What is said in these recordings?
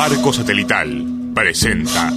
Farco Satelital presenta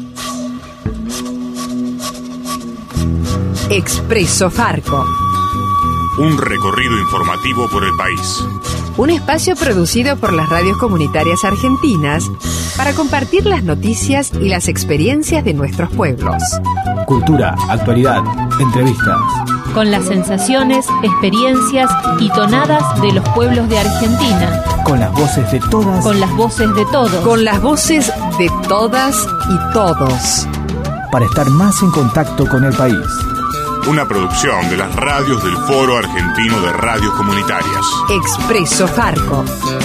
Expreso Farco. Un recorrido informativo por el país. Un espacio producido por las radios comunitarias argentinas para compartir las noticias y las experiencias de nuestros pueblos. Cultura, actualidad, entrevistas. Con las sensaciones, experiencias y tonadas de los pueblos de Argentina. Con las voces de todas. Con las voces de todos. Con las voces de todas y todos. Para estar más en contacto con el país. Una producción de las radios del Foro Argentino de Radios Comunitarias. Expreso Farco.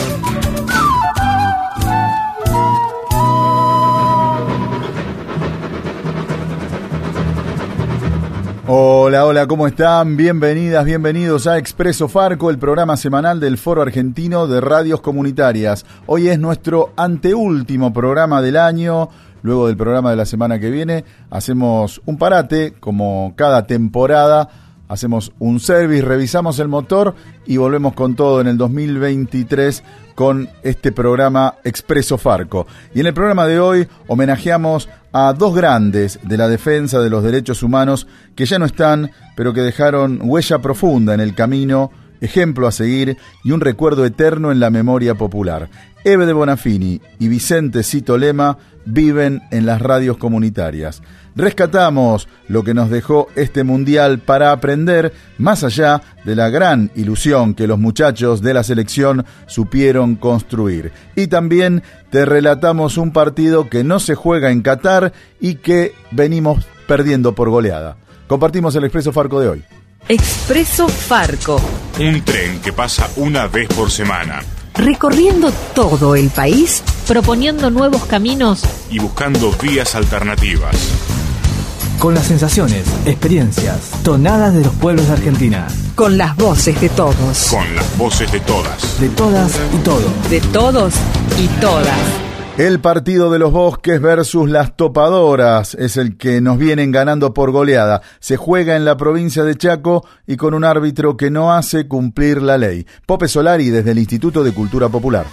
Hola, hola, ¿cómo están? Bienvenidas, bienvenidos a Expreso Farco, el programa semanal del Foro Argentino de Radios Comunitarias. Hoy es nuestro anteúltimo programa del año. Luego del programa de la semana que viene hacemos un parate, como cada temporada, hacemos un service, revisamos el motor y volvemos con todo en el 2023 con este programa Expreso Farco. Y en el programa de hoy homenajeamos a dos grandes de la defensa de los derechos humanos que ya no están, pero que dejaron huella profunda en el camino, ejemplo a seguir y un recuerdo eterno en la memoria popular. Eve de Bonafini y Vicente Cito Lema viven en las radios comunitarias. Rescatamos lo que nos dejó este mundial para aprender, más allá de la gran ilusión que los muchachos de la selección supieron construir. Y también te relatamos un partido que no se juega en Qatar y que venimos perdiendo por goleada. Compartimos el Expreso Farco de hoy. Expreso Farco. Un tren que pasa una vez por semana. Recorriendo todo el país, proponiendo nuevos caminos y buscando vías alternativas. Con las sensaciones, experiencias, tonadas de los pueblos de Argentina. Con las voces de todos. Con las voces de todas. De todas y todos. De todos y todas. El partido de los Bosques versus las Topadoras es el que nos vienen ganando por goleada. Se juega en la provincia de Chaco y con un árbitro que no hace cumplir la ley. Pope Solari desde el Instituto de Cultura Popular.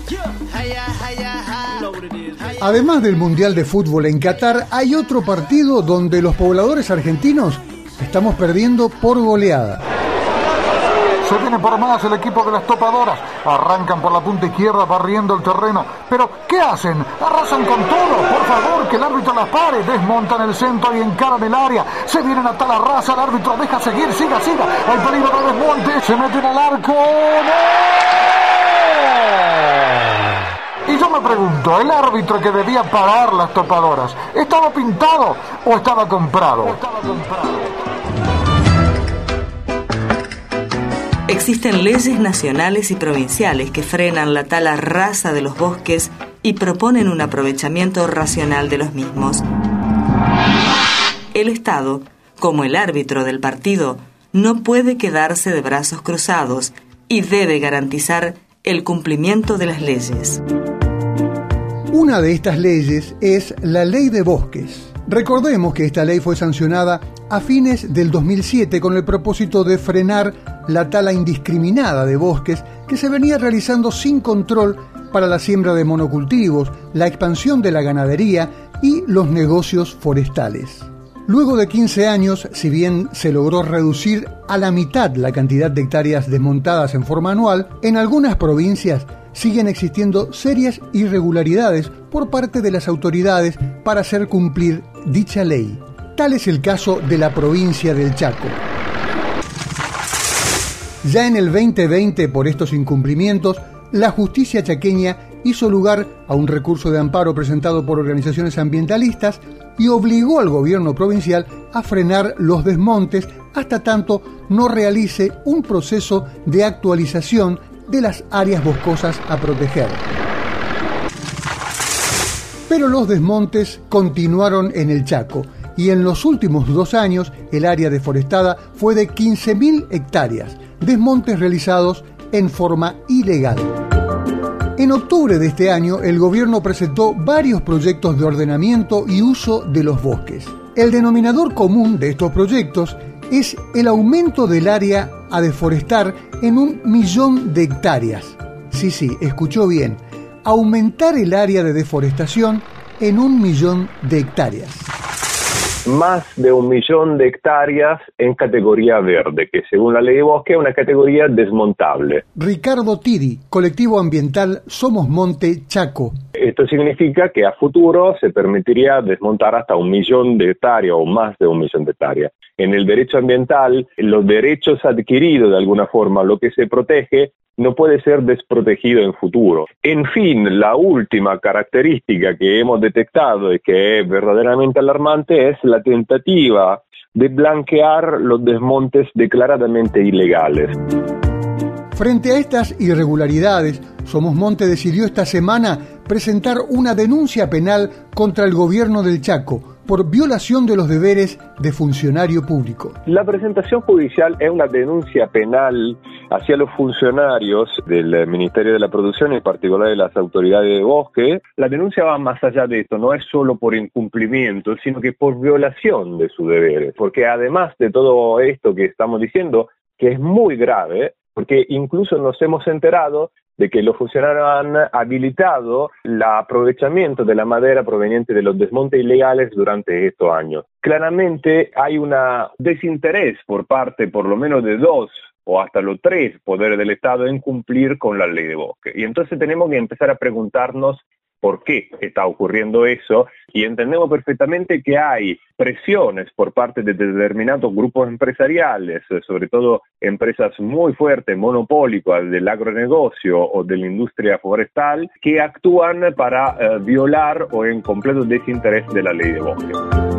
Además del Mundial de Fútbol en Qatar, hay otro partido donde los pobladores argentinos estamos perdiendo por goleada. Se viene por más el equipo de las Topadoras. Arrancan por la punta izquierda barriendo el terreno. Pero, ¿qué hacen? Arrasan con todo. Por favor, que el árbitro las pare. Desmontan el centro y encaran el área. Se vienen a tal arrasa. El árbitro deja seguir. Siga. Hay peligro de desmonte. Se meten al arco. ¡No! Y yo me pregunto, ¿el árbitro que debía parar las Topadoras estaba pintado o estaba comprado? Existen leyes nacionales y provinciales que frenan la tala rasa de los bosques y proponen un aprovechamiento racional de los mismos. El Estado, como el árbitro del partido, no puede quedarse de brazos cruzados y debe garantizar el cumplimiento de las leyes. Una de estas leyes es la Ley de Bosques. Recordemos que esta ley fue sancionada a fines del 2007 con el propósito de frenar la tala indiscriminada de bosques que se venía realizando sin control para la siembra de monocultivos, la expansión de la ganadería y los negocios forestales. Luego de 15 años, si bien se logró reducir a la mitad la cantidad de hectáreas desmontadas en forma anual, en algunas provincias siguen existiendo serias irregularidades por parte de las autoridades para hacer cumplir dicha ley. Tal es el caso de la provincia del Chaco. Ya en el 2020, por estos incumplimientos, la justicia chaqueña hizo lugar a un recurso de amparo presentado por organizaciones ambientalistas y obligó al gobierno provincial a frenar los desmontes hasta tanto no realice un proceso de actualización de las áreas boscosas a proteger. Pero los desmontes continuaron en el Chaco y en los últimos 2 años el área deforestada fue de 15.000 hectáreas, desmontes realizados en forma ilegal. En octubre de este año, el gobierno presentó varios proyectos de ordenamiento y uso de los bosques. El denominador común de estos proyectos es el aumento del área a deforestar en 1 millón de hectáreas. Sí, escuchó bien, aumentar el área de deforestación en 1 millón de hectáreas. Más de 1 millón de hectáreas en categoría verde, que según la ley de bosque es una categoría desmontable. Ricardo Tiri, colectivo ambiental Somos Monte Chaco. Esto significa que a futuro se permitiría desmontar hasta 1 millón de hectáreas o más de 1 millón de hectáreas. En el derecho ambiental, los derechos adquiridos de alguna forma, lo que se protege, no puede ser desprotegido en futuro. En fin, la última característica que hemos detectado y que es verdaderamente alarmante es la tentativa de blanquear los desmontes declaradamente ilegales. Frente a estas irregularidades, Somos Monte decidió esta semana presentar una denuncia penal contra el gobierno del Chaco por violación de los deberes de funcionario público. La presentación judicial es una denuncia penal hacia los funcionarios del Ministerio de la Producción, en particular de las autoridades de bosque. La denuncia va más allá de esto, no es solo por incumplimiento, sino que por violación de sus deberes. Porque además de todo esto que estamos diciendo, que es muy grave, porque incluso nos hemos enterado de que los funcionarios han habilitado el aprovechamiento de la madera proveniente de los desmontes ilegales durante estos años. Claramente hay un desinterés por parte por lo menos de 2 o hasta los 3 poderes del Estado en cumplir con la ley de bosque. Y entonces tenemos que empezar a preguntarnos por qué está ocurriendo eso, y entendemos perfectamente que hay presiones por parte de determinados grupos empresariales, sobre todo empresas muy fuertes, monopólicas del agronegocio o de la industria forestal, que actúan para violar o en completo desinterés de la ley de bosque.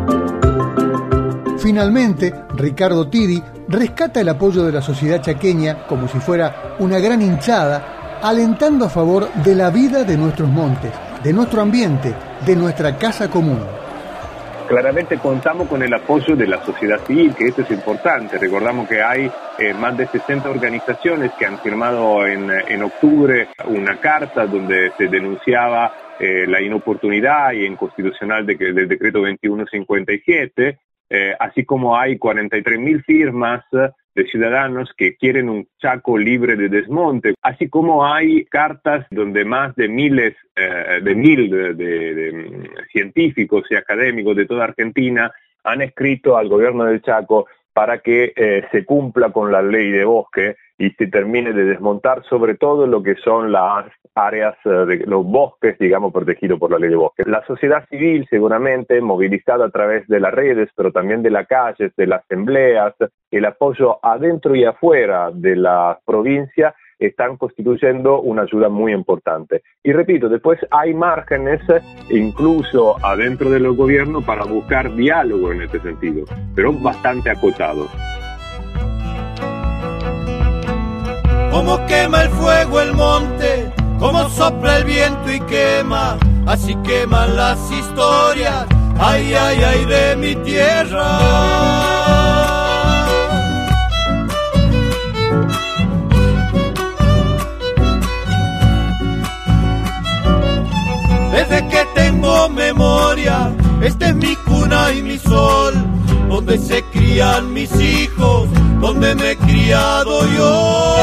Finalmente, Ricardo Tiri rescata el apoyo de la sociedad chaqueña como si fuera una gran hinchada, alentando a favor de la vida de nuestros montes, de nuestro ambiente, de nuestra casa común. Claramente contamos con el apoyo de la sociedad civil, que esto es importante. Recordamos que hay más de 60 organizaciones que han firmado en octubre una carta donde se denunciaba la inoportunidad y inconstitucional del decreto 2157, así como hay 43.000 firmas de ciudadanos que quieren un Chaco libre de desmonte, así como hay cartas donde más de miles de científicos y académicos de toda Argentina han escrito al gobierno del Chaco para que se cumpla con la ley de bosque y se termine de desmontar sobre todo lo que son las áreas de los bosques, digamos, protegidos por la ley de bosque. La sociedad civil, seguramente, movilizada a través de las redes, pero también de las calles, de las asambleas, el apoyo adentro y afuera de la provincia, están constituyendo una ayuda muy importante. Y repito, después hay márgenes, incluso adentro de los gobiernos, para buscar diálogo en este sentido, pero bastante acotados. Como quema el fuego el monte, como sopla el viento y quema, así queman las historias, ay, ay, ay, de mi tierra. Desde que tengo memoria, esta es mi cuna y mi sol, donde se crían mis hijos, donde me he criado yo.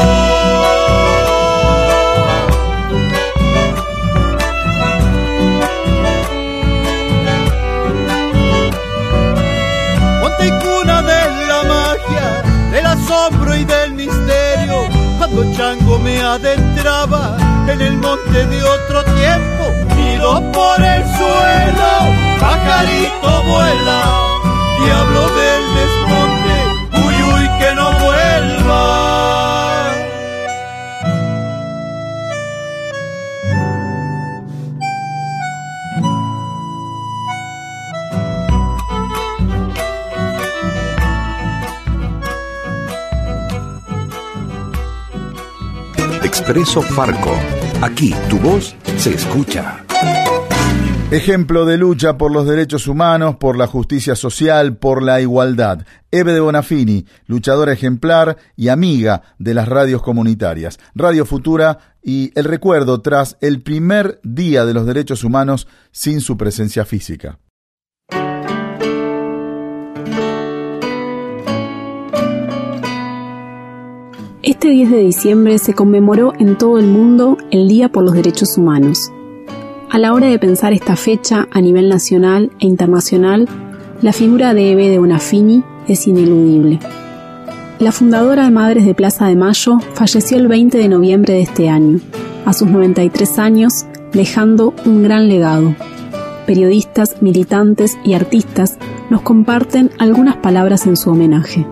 Monte y cuna de la magia, del asombro y del misterio, cuando Chango me adentraba en el monte de otro tiempo, ido por el suelo, pajarito vuela, diablo del desmonte, uy, uy, que no vuelva. Expreso Farco. Aquí tu voz se escucha. Ejemplo de lucha por los derechos humanos, por la justicia social, por la igualdad. Eve de Bonafini, luchadora ejemplar y amiga de las radios comunitarias. Radio Futura y el recuerdo tras el primer Día de los Derechos Humanos sin su presencia física. Este 10 de diciembre se conmemoró en todo el mundo el Día por los Derechos Humanos. A la hora de pensar esta fecha a nivel nacional e internacional, la figura de Eve de Bonafini es ineludible. La fundadora de Madres de Plaza de Mayo falleció el 20 de noviembre de este año, a sus 93 años, dejando un gran legado. Periodistas, militantes y artistas nos comparten algunas palabras en su homenaje.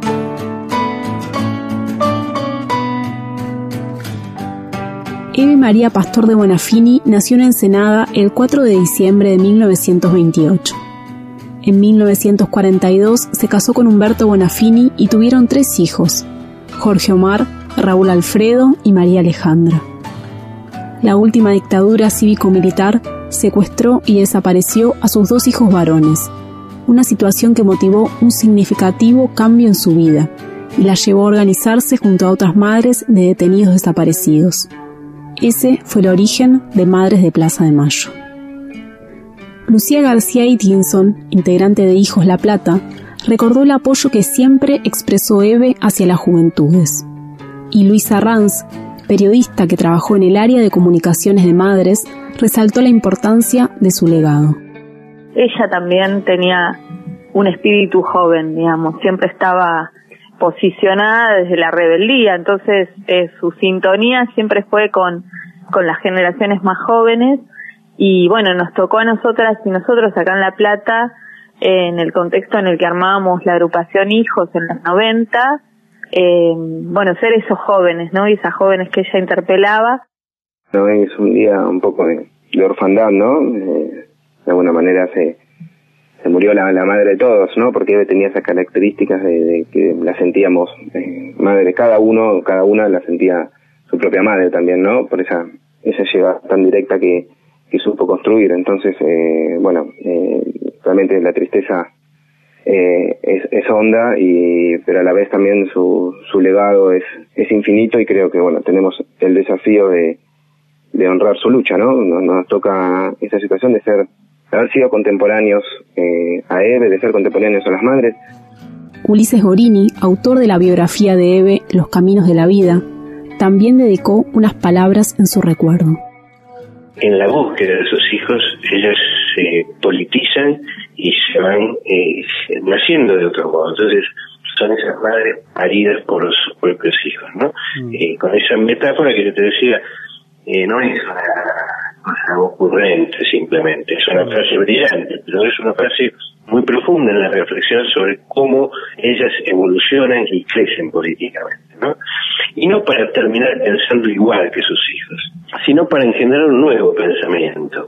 Eve María Pastor de Bonafini nació en Ensenada el 4 de diciembre de 1928. En 1942 se casó con Humberto Bonafini y tuvieron 3 hijos, Jorge Omar, Raúl Alfredo y María Alejandra. La última dictadura cívico-militar secuestró y desapareció a sus 2 hijos varones, una situación que motivó un significativo cambio en su vida y la llevó a organizarse junto a otras madres de detenidos desaparecidos. Ese fue el origen de Madres de Plaza de Mayo. Lucía García Atkinson, integrante de Hijos La Plata, recordó el apoyo que siempre expresó Eve hacia las juventudes. Y Luisa Ranz, periodista que trabajó en el área de comunicaciones de madres, resaltó la importancia de su legado. Ella también tenía un espíritu joven, digamos, siempre estaba posicionada desde la rebeldía, entonces su sintonía siempre fue con las generaciones más jóvenes y bueno, nos tocó a nosotras y nosotros acá en La Plata, en el contexto en el que armábamos la agrupación Hijos en los 90, bueno, ser esos jóvenes, ¿no? Y esas jóvenes que ella interpelaba. No, es un día un poco de orfandad, ¿no? De alguna manera se murió la madre de todos, ¿no? Porque Eve tenía esas características de que la sentíamos madre, cada una la sentía su propia madre también, ¿no? Por esa llegada tan directa que supo construir. Entonces, bueno, realmente la tristeza es honda, pero a la vez también su legado es infinito y creo que, bueno, tenemos el desafío de honrar su lucha, ¿no? Nos toca esa situación de haber sido contemporáneos a Eve, de ser contemporáneos a las madres. Ulises Gorini, autor de la biografía de Eve, Los Caminos de la Vida, también dedicó unas palabras en su recuerdo. En la búsqueda de sus hijos, ellas se politizan y se van naciendo de otro modo. Entonces, son esas madres paridas por sus propios hijos, ¿no? Con esa metáfora que yo te decía, no es una cosa ocurrente simplemente, es una frase brillante, pero es una frase muy profunda en la reflexión sobre cómo ellas evolucionan y crecen políticamente, ¿no? Y no para terminar pensando igual que sus hijos, sino para engendrar un nuevo pensamiento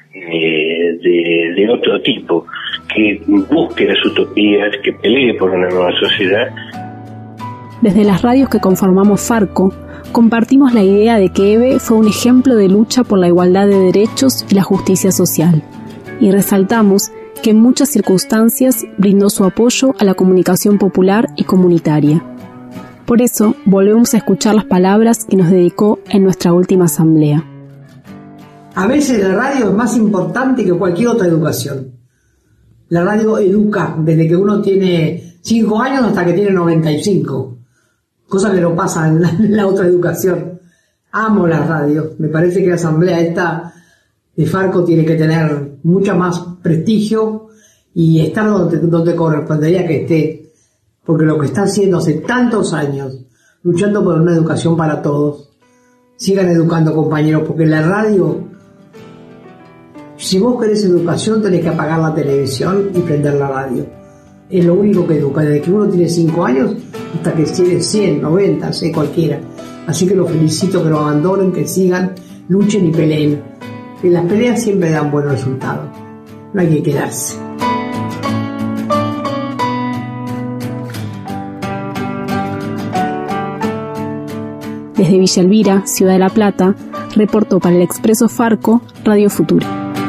de otro tipo, que busque las utopías, que pelee por una nueva sociedad. Desde las radios que conformamos Farco, compartimos la idea de que Eve fue un ejemplo de lucha por la igualdad de derechos y la justicia social, y resaltamos que en muchas circunstancias brindó su apoyo a la comunicación popular y comunitaria. Por eso, volvemos a escuchar las palabras que nos dedicó en nuestra última asamblea. A veces la radio es más importante que cualquier otra educación. La radio educa desde que uno tiene 5 años hasta que tiene 95. Cosa que no pasa en la otra educación. Amo la radio. Me parece que la asamblea esta de Farco tiene que tener mucha más prestigio y estar donde correspondería que esté. Porque lo que está haciendo hace tantos años, luchando por una educación para todos, sigan educando, compañeros, porque la radio, si vos querés educación, tenés que apagar la televisión y prender la radio. Es lo único que educa, desde que uno tiene 5 años hasta que tiene 100, 90, cualquiera. Así que los felicito, que lo abandonen, que sigan, luchen y peleen. Que las peleas siempre dan buenos resultados. No hay que quedarse. Desde Villa Elvira, Ciudad de La Plata, reportó para el Expreso Farco, Radio Futura.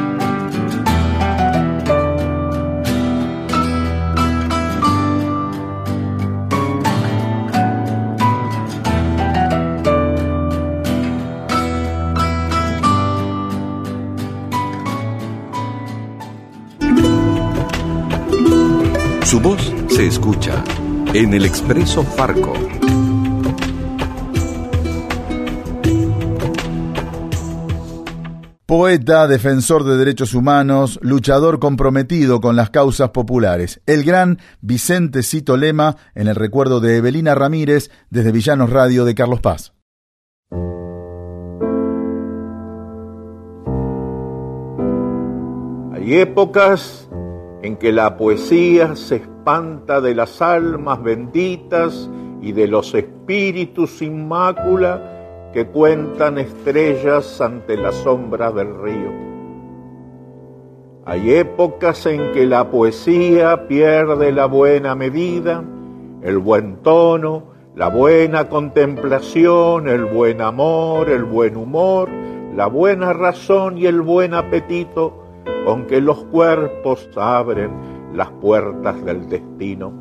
Su voz se escucha en el Expreso Farco. Poeta, defensor de derechos humanos, luchador comprometido con las causas populares. El gran Vicente Cito Lema, en el recuerdo de Evelina Ramírez, desde Villanos Radio de Carlos Paz. Hay épocas en que la poesía se espanta de las almas benditas y de los espíritus sin mácula que cuentan estrellas ante la sombra del río. Hay épocas en que la poesía pierde la buena medida, el buen tono, la buena contemplación, el buen amor, el buen humor, la buena razón y el buen apetito con que los cuerpos abren las puertas del destino.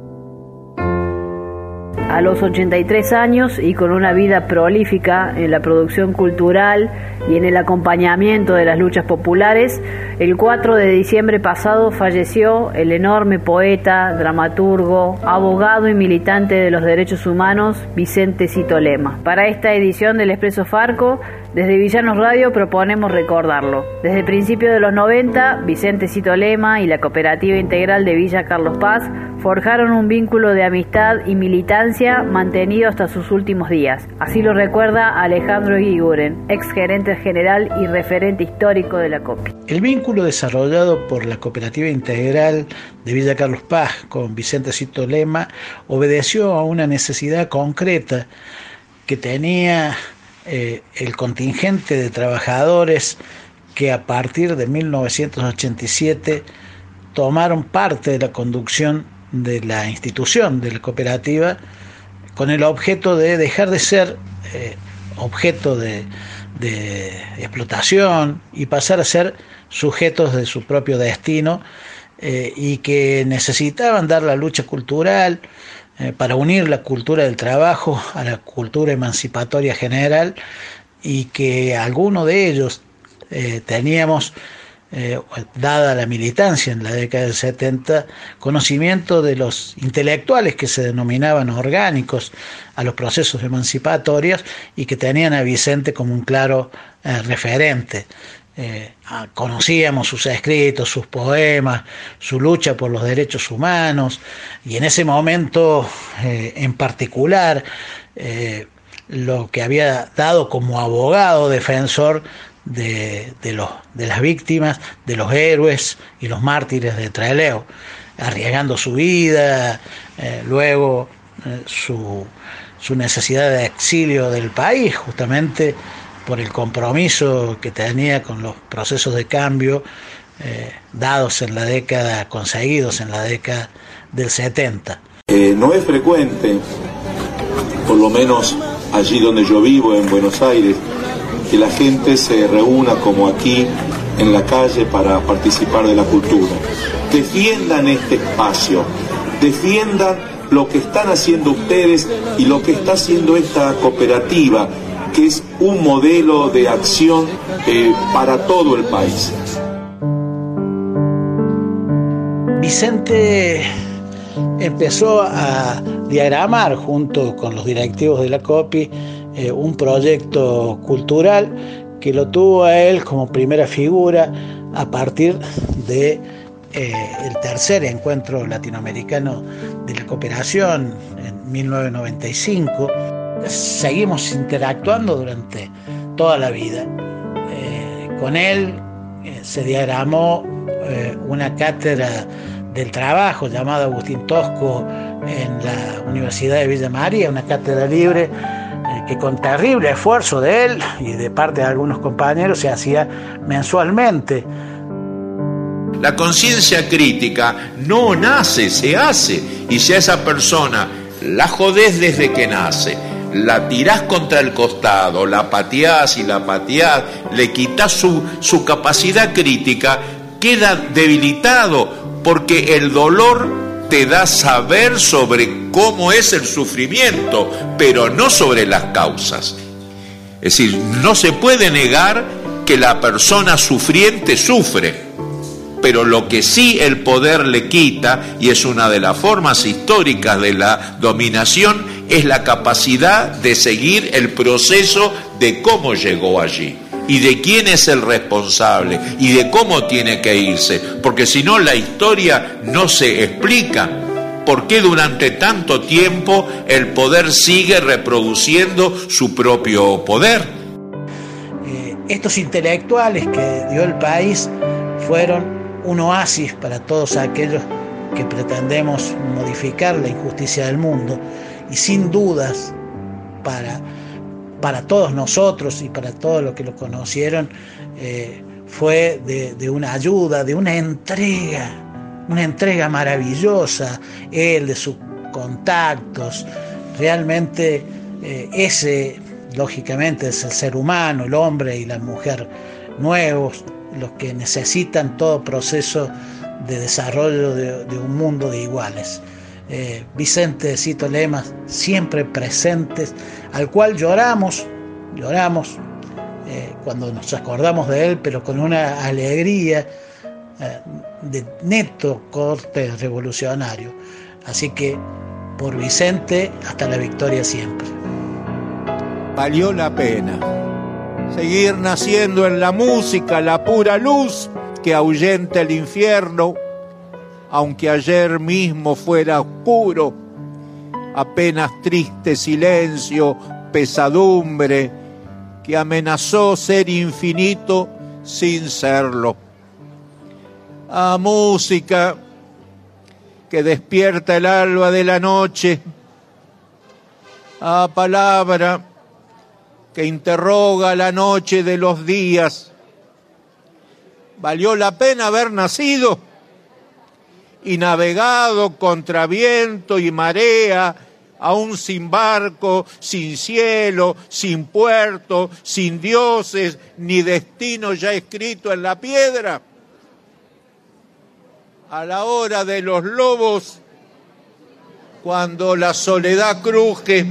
A los 83 años y con una vida prolífica en la producción cultural y en el acompañamiento de las luchas populares, el 4 de diciembre pasado falleció el enorme poeta, dramaturgo, abogado y militante de los derechos humanos Vicente Cito Lema. Para esta edición del Expreso Farco, desde Villanos Radio proponemos recordarlo. Desde el principio de los 90, Vicente Cito Lema y la Cooperativa Integral de Villa Carlos Paz forjaron un vínculo de amistad y militancia mantenido hasta sus últimos días. Así lo recuerda Alejandro Eguiguren, ex gerente general y referente histórico de la COPI. El vínculo desarrollado por la Cooperativa Integral de Villa Carlos Paz con Vicente Cito Lema obedeció a una necesidad concreta que tenía el contingente de trabajadores que a partir de 1987 tomaron parte de la conducción de la institución de la cooperativa con el objeto de dejar de ser objeto de explotación y pasar a ser sujetos de su propio destino, y que necesitaban dar la lucha cultural para unir la cultura del trabajo a la cultura emancipatoria general, y que algunos de ellos teníamos, dada la militancia en la década del 70, conocimiento de los intelectuales que se denominaban orgánicos a los procesos emancipatorios y que tenían a Vicente como un claro referente. Conocíamos sus escritos, sus poemas, su lucha por los derechos humanos, y en ese momento en particular lo que había dado como abogado defensor de las víctimas, de los héroes y los mártires de Trelew, arriesgando su vida, luego su necesidad de exilio del país, justamente por el compromiso que tenía con los procesos de cambio conseguidos en la década del 70. No es frecuente, por lo menos allí donde yo vivo, en Buenos Aires, que la gente se reúna como aquí en la calle para participar de la cultura. Defiendan este espacio, defiendan lo que están haciendo ustedes y lo que está haciendo esta cooperativa, que es un modelo de acción para todo el país. Vicente empezó a diagramar junto con los directivos de la COPI un proyecto cultural que lo tuvo a él como primera figura a partir de el tercer encuentro latinoamericano de la cooperación en 1995. Seguimos interactuando durante toda la vida. Con él se diagramó una cátedra del trabajo llamada Agustín Tosco en la Universidad de Villa María, una cátedra libre que con terrible esfuerzo de él y de parte de algunos compañeros se hacía mensualmente. La conciencia crítica no nace, se hace, y si a esa persona la jodés desde que nace, la tirás contra el costado, la pateás y la pateás, le quitas su capacidad crítica, queda debilitado, porque el dolor te da saber sobre cómo es el sufrimiento, pero no sobre las causas. Es decir, no se puede negar que la persona sufriente sufre, pero lo que sí el poder le quita, y es una de las formas históricas de la dominación, es la capacidad de seguir el proceso de cómo llegó allí. y de quién es el responsable y de cómo tiene que irse, porque si no la historia no se explica. ¿Por qué durante tanto tiempo el poder sigue reproduciendo su propio poder? Estos intelectuales que dio el país fueron un oasis para todos aquellos que pretendemos modificar la injusticia del mundo, y sin dudas para todos nosotros y para todos los que lo conocieron fue de una ayuda, de una entrega maravillosa, él, de sus contactos. Realmente ese, lógicamente, es el ser humano, el hombre y la mujer nuevos, los que necesitan todo proceso de desarrollo de un mundo de iguales. Vicente Cito Lemas, siempre presentes, al cual lloramos cuando nos acordamos de él, pero con una alegría de neto corte revolucionario. Así que por Vicente, hasta la victoria siempre. Valió la pena seguir naciendo en la música, la pura luz que ahuyenta el infierno, aunque ayer mismo fuera oscuro, apenas triste silencio, pesadumbre, que amenazó ser infinito sin serlo. A música que despierta el alba de la noche, a palabra que interroga la noche de los días. Valió la pena haber nacido y navegado contra viento y marea, aún sin barco, sin cielo, sin puerto, sin dioses, ni destino ya escrito en la piedra. A la hora de los lobos, cuando la soledad cruje,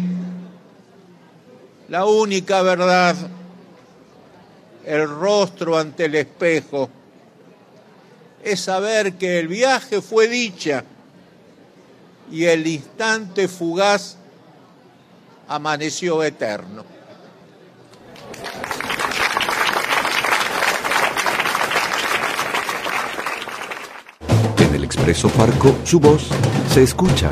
la única verdad, el rostro ante el espejo, es saber que el viaje fue dicha y el instante fugaz amaneció eterno. En el Expreso Farco, su voz se escucha.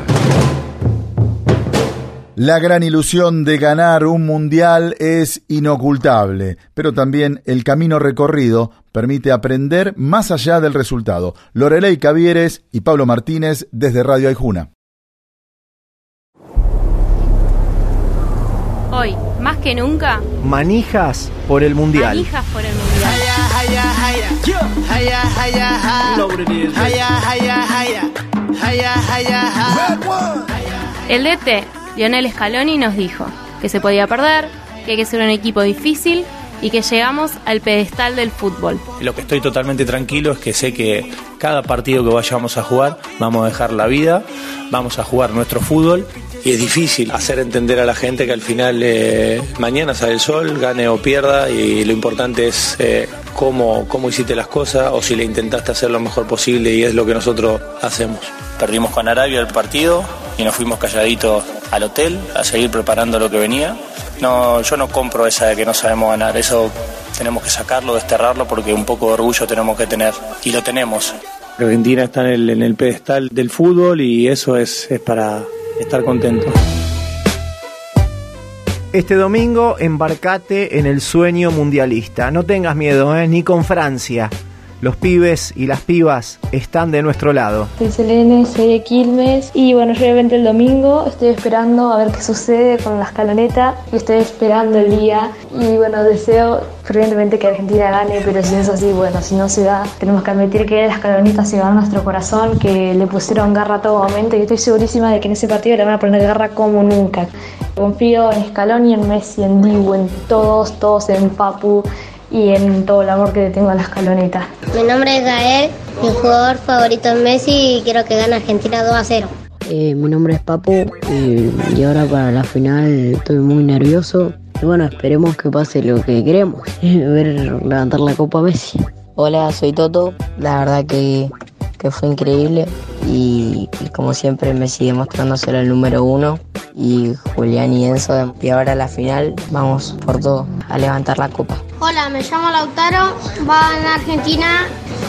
La gran ilusión de ganar un mundial es inocultable, pero también el camino recorrido permite aprender más allá del resultado. Loreley Cavieres y Pablo Martínez desde Radio Aijuna. Hoy, más que nunca, manijas por el mundial. Manijas por el mundial. El DT, Lionel Scaloni, nos dijo que se podía perder, que hay que ser un equipo difícil y que llegamos al pedestal del fútbol. Lo que estoy totalmente tranquilo es que sé que cada partido que vayamos a jugar vamos a dejar la vida, vamos a jugar nuestro fútbol. Y es difícil hacer entender a la gente que al final mañana sale el sol, gane o pierda, y lo importante es cómo hiciste las cosas o si le intentaste hacer lo mejor posible, y es lo que nosotros hacemos. Perdimos con Arabia el partido y nos fuimos calladitos al hotel a seguir preparando lo que venía. No, yo no compro esa de que no sabemos ganar, eso tenemos que sacarlo, desterrarlo, porque un poco de orgullo tenemos que tener, y lo tenemos. Argentina está en el pedestal del fútbol y eso es para estar contento. Este domingo embarcate en el sueño mundialista. No tengas miedo, ni con Francia. Los pibes y las pibas están de nuestro lado. Soy Selene, soy de Quilmes y bueno, yo evento el domingo, estoy esperando a ver qué sucede con la escaloneta y estoy esperando el día y bueno, deseo fervientemente que Argentina gane, pero si es así, bueno, si no se da, tenemos que admitir que la escaloneta se ganó nuestro corazón, que le pusieron garra a todo momento y estoy segurísima de que en ese partido le van a poner garra como nunca. Confío en Scaloni, en Messi, en Dibu, en todos, en Papu y en todo el amor que le tengo a la escaloneta. Mi nombre es Gael, mi jugador favorito es Messi y quiero que gane Argentina 2-0. Mi nombre es Papu y ahora para la final estoy muy nervioso. Y bueno, esperemos que pase lo que queremos, ver levantar la copa a Messi. Hola, soy Toto. La verdad que que fue increíble y como siempre me sigue mostrando ser el número 1 y Julián y Enzo, y ahora a la final vamos por todo, a levantar la copa. Hola, me llamo Lautaro, va en Argentina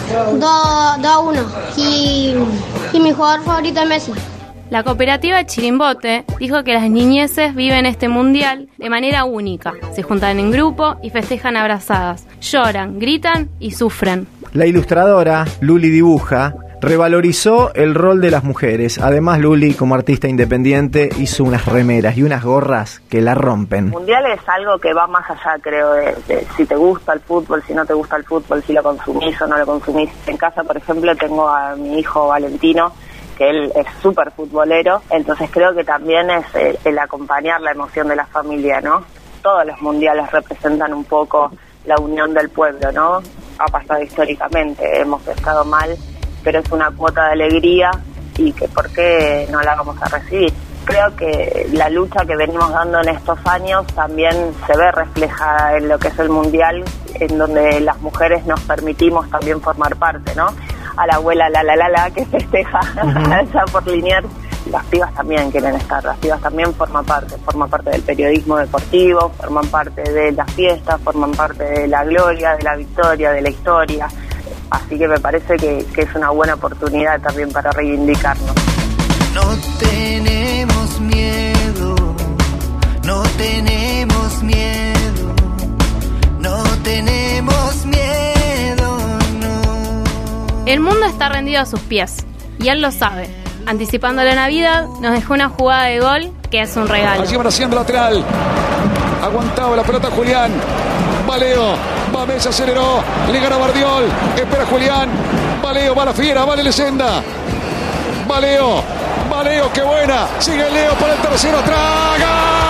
2-1 y mi jugador favorito es Messi. La cooperativa Chirimbote dijo que las niñeces viven este mundial de manera única. Se juntan en grupo y festejan abrazadas. Lloran, gritan y sufren. La ilustradora Luli Dibuja revalorizó el rol de las mujeres. Además, Luli, como artista independiente, hizo unas remeras y unas gorras que la rompen. El mundial es algo que va más allá, creo, de si te gusta el fútbol, si no te gusta el fútbol, si lo consumís o no lo consumís. En casa, por ejemplo, tengo a mi hijo Valentino, que él es súper futbolero, entonces creo que también es el acompañar la emoción de la familia, ¿no? Todos los mundiales representan un poco la unión del pueblo, ¿no? Ha pasado históricamente, hemos estado mal, pero es una cuota de alegría y que por qué no la vamos a recibir. Creo que la lucha que venimos dando en estos años también se ve reflejada en lo que es el mundial, en donde las mujeres nos permitimos también formar parte, ¿no? A la abuela la que festeja allá por Liniers. Las pibas también quieren estar, las pibas también forman parte del periodismo deportivo, forman parte de las fiestas, forman parte de la gloria, de la victoria, de la historia. Así que me parece que es una buena oportunidad también para reivindicarnos. No tenemos miedo, no tenemos miedo, no tenemos miedo, no. El mundo está rendido a sus pies y él lo sabe. Anticipando la Navidad, nos dejó una jugada de gol que es un regalo. Allí van haciendo lateral. Aguantaba la pelota Julián. Va Leo. Va Messi, aceleró. Le gana Bardiol. Espera Julián. Va Leo, va la fiera, vale Leyenda. Va Leo. Va Leo, qué buena. Sigue Leo para el tercero. ¡Traga!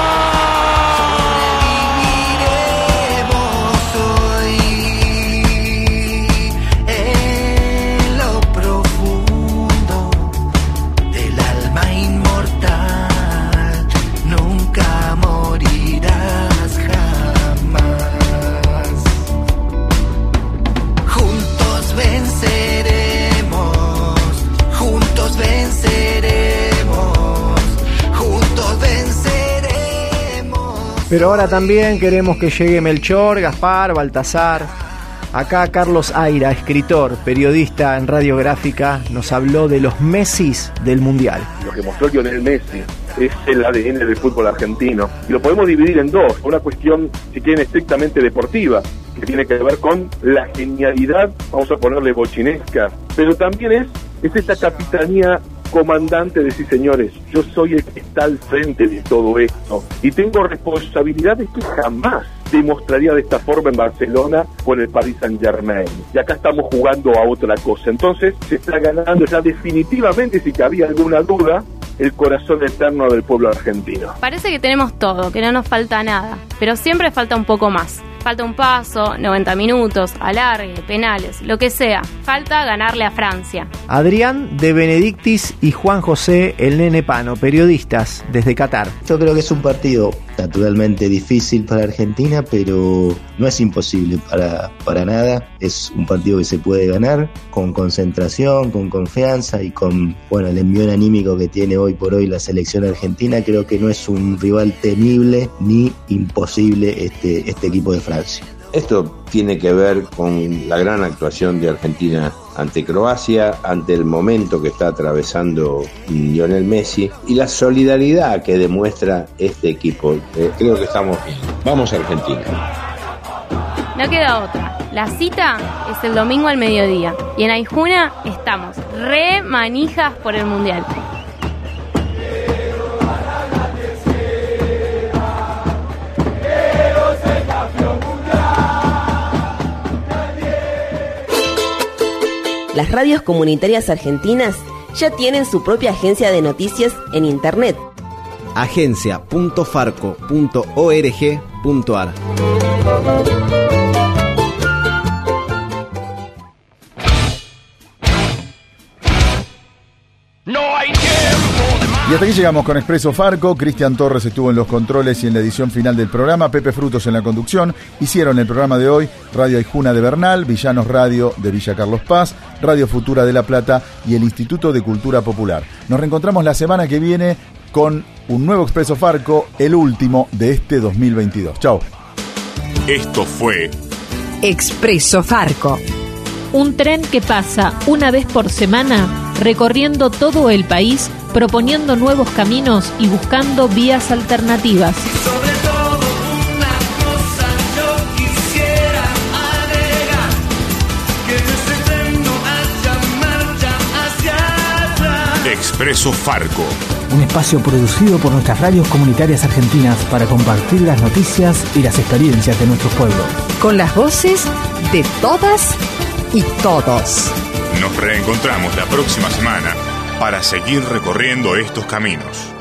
Pero ahora también queremos que llegue Melchor, Gaspar, Baltasar. Acá Carlos Aira, escritor, periodista en Radiográfica, nos habló de los Messis del Mundial. Lo que mostró Lionel Messi es el ADN del fútbol argentino. Y lo podemos dividir en dos. Una cuestión, si quieren, estrictamente deportiva, que tiene que ver con la genialidad, vamos a ponerle bochinesca, pero también es esta capitanía comandante de sí, señores, yo soy el que está al frente de todo esto y tengo responsabilidades que jamás demostraría de esta forma en Barcelona con el Paris Saint-Germain. Y acá estamos jugando a otra cosa. Entonces se está ganando ya definitivamente, si cabía alguna duda, el corazón eterno del pueblo argentino. Parece que tenemos todo, que no nos falta nada, pero siempre falta un poco más. Falta un paso, 90 minutos, alargue, penales, lo que sea. Falta ganarle a Francia. Adrián de Benedictis y Juan José el Nene Pano, periodistas desde Qatar. Yo creo que es un partido naturalmente difícil para Argentina, pero no es imposible para nada. Es un partido que se puede ganar con concentración, con confianza y con el envío anímico que tiene hoy por hoy la selección argentina. Creo que no es un rival temible ni imposible este equipo de Francia. Esto tiene que ver con la gran actuación de Argentina ante Croacia, ante el momento que está atravesando Lionel Messi y la solidaridad que demuestra este equipo. Creo que estamos bien. Vamos a Argentina. No queda otra. La cita es el domingo al mediodía y en Aijuna estamos re manijas por el Mundial. Las radios comunitarias argentinas ya tienen su propia agencia de noticias en internet. agencia.farco.org.ar. Y hasta aquí llegamos con Expreso Farco. Cristian Torres estuvo en los controles y en la edición final del programa. Pepe Frutos en la conducción. Hicieron el programa de hoy Radio Aijuna de Bernal, Villanos Radio de Villa Carlos Paz, Radio Futura de La Plata y el Instituto de Cultura Popular. Nos reencontramos la semana que viene con un nuevo Expreso Farco, el último de este 2022. Chau. Esto fue Expreso Farco. Un tren que pasa una vez por semana recorriendo todo el país, proponiendo nuevos caminos y buscando vías alternativas. Sobre todo una cosa yo quisiera agregar, que en ese tren no haya marcha hacia atrás. Expreso Farco. Un espacio producido por nuestras radios comunitarias argentinas para compartir las noticias y las experiencias de nuestros pueblos. Con las voces de todas y todos. Nos reencontramos la próxima semana para seguir recorriendo estos caminos.